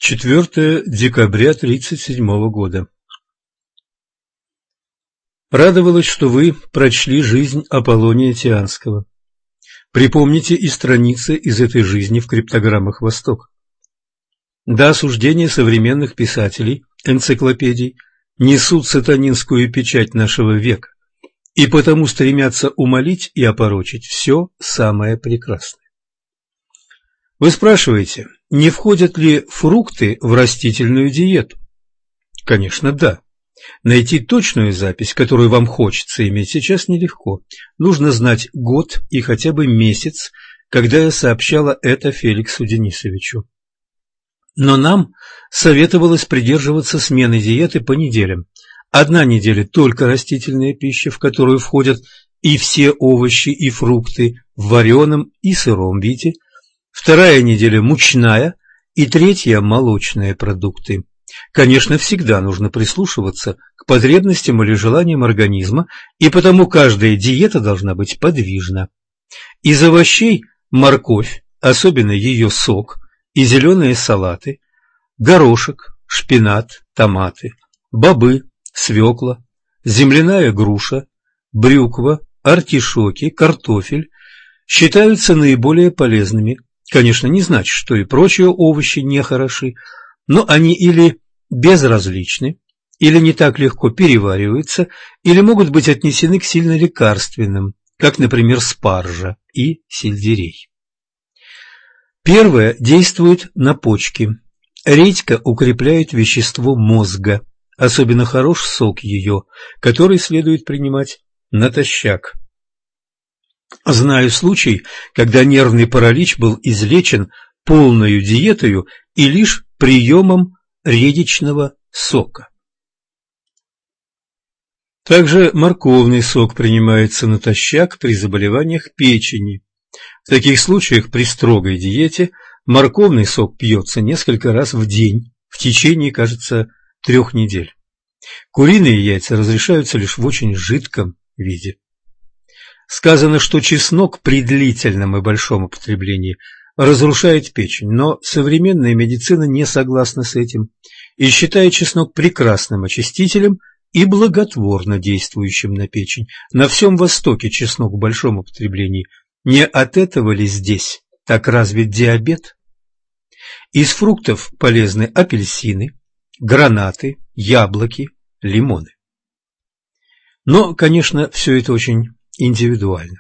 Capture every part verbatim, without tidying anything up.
четвёртое декабря тридцать седьмого года. Радовалась, что вы прочли «Жизнь Аполлония Тианского». Припомните и страницы из этой жизни в криптограммах Востока. До осуждения современных писателей, энциклопедий, несут сатанинскую печать нашего века и потому стремятся умалить и опорочить все самое прекрасное. Вы спрашиваете, не входят ли фрукты в растительную диету? Конечно, да. Найти точную запись, которую вам хочется иметь, сейчас нелегко. Нужно знать год и хотя бы месяц, когда я сообщала это Феликсу Денисовичу. Но нам советовалось придерживаться смены диеты по неделям. Одна неделя только растительная пища, в которую входят и все овощи и фрукты в вареном и сыром виде. Вторая неделя мучная и третья молочные продукты. Конечно, всегда нужно прислушиваться к потребностям или желаниям организма, и потому каждая диета должна быть подвижна. Из овощей морковь, особенно ее сок, и зеленые салаты, горошек, шпинат, томаты, бобы, свекла, земляная груша, брюква, артишоки, картофель считаются наиболее полезными. Конечно, не значит, что и прочие овощи не хороши, но они или безразличны, или не так легко перевариваются, или могут быть отнесены к сильно лекарственным, как, например, спаржа и сельдерей. Первое действует на почки. Редька укрепляет вещество мозга, особенно хорош сок ее, который следует принимать натощак. Знаю случай, когда нервный паралич был излечен полною диетою и лишь приемом редичного сока. Также морковный сок принимается натощак при заболеваниях печени. В таких случаях при строгой диете морковный сок пьется несколько раз в день в течение, кажется, трех недель. Куриные яйца разрешаются лишь в очень жидком виде. Сказано, что чеснок при длительном и большом употреблении разрушает печень, но современная медицина не согласна с этим и считает чеснок прекрасным очистителем и благотворно действующим на печень. На всем Востоке чеснок в большом употреблении. Не от этого ли здесь так развит диабет? Из фруктов полезны апельсины, гранаты, яблоки, лимоны. Но, конечно, все это очень индивидуально.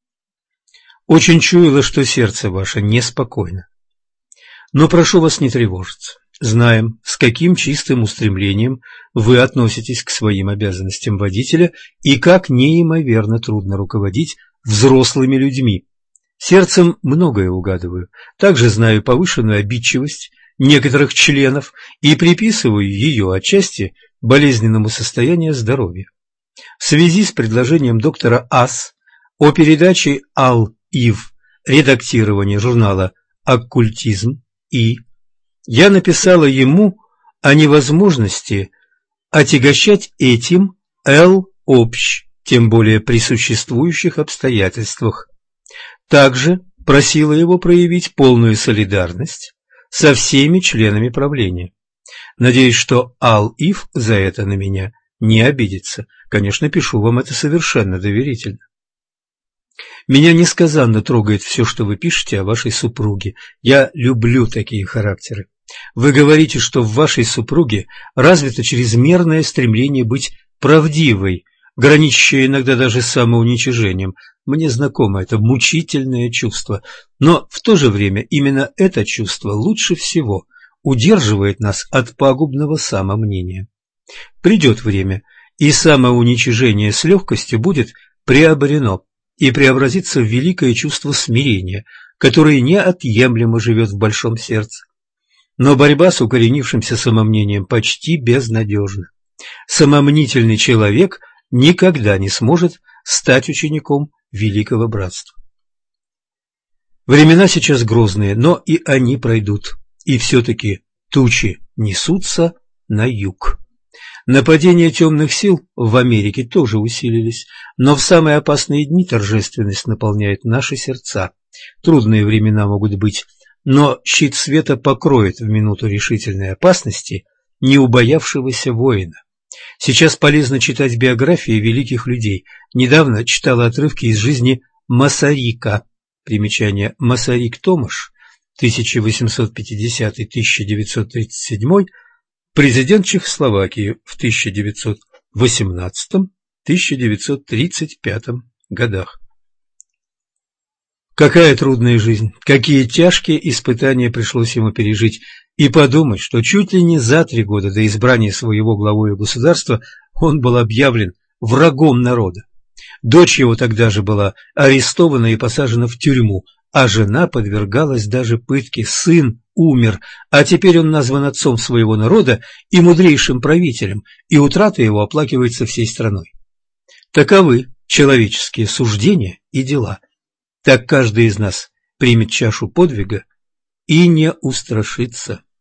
Очень чуяло, что сердце ваше неспокойно. Но прошу вас не тревожиться. Знаем, с каким чистым устремлением вы относитесь к своим обязанностям водителя и как неимоверно трудно руководить взрослыми людьми. Сердцем многое угадываю. Также знаю повышенную обидчивость некоторых членов и приписываю ее отчасти болезненному состоянию здоровья. В связи с предложением доктора Ас о передаче Ал-Ив редактирования журнала «Оккультизм» и я написала ему о невозможности отягощать этим Л-общ, тем более при существующих обстоятельствах. Также просила его проявить полную солидарность со всеми членами правления. Надеюсь, что Ал-Ив за это на меня не обидится. Конечно, пишу вам это совершенно доверительно. Меня несказанно трогает все, что вы пишете о вашей супруге. Я люблю такие характеры. Вы говорите, что в вашей супруге развито чрезмерное стремление быть правдивой, граничащее иногда даже с самоуничижением. Мне знакомо это мучительное чувство, но в то же время именно это чувство лучше всего удерживает нас от пагубного самомнения. Придет время, и самоуничижение с легкостью будет приобретено и преобразится в великое чувство смирения, которое неотъемлемо живет в большом сердце. Но борьба с укоренившимся самомнением почти безнадежна. Самомнительный человек никогда не сможет стать учеником великого братства. Времена сейчас грозные, но и они пройдут, и все-таки тучи несутся на юг. Нападения темных сил в Америке тоже усилились, но в самые опасные дни торжественность наполняет наши сердца. Трудные времена могут быть но щит света покроет в минуту решительной опасности неубоявшегося воина. Сейчас полезно читать биографии великих людей. Недавно читала отрывки из жизни Масарика. Примечание: Масарик Томаш, тысяча восемьсот пятидесятый — тысяча девятьсот тридцать седьмой, президент Чехословакии в тысяча девятьсот восемнадцатом — тысяча девятьсот тридцать пятом годах. Какая трудная жизнь, какие тяжкие испытания пришлось ему пережить, и подумать, что чуть ли не за три года до избрания своего главою государства он был объявлен врагом народа. Дочь его тогда же была арестована и посажена в тюрьму, а жена подвергалась даже пытке, сын умер, а теперь он назван отцом своего народа и мудрейшим правителем, и утрата его оплакивается всей страной. Таковы человеческие суждения и дела. Так каждый из нас примет чашу подвига и не устрашится.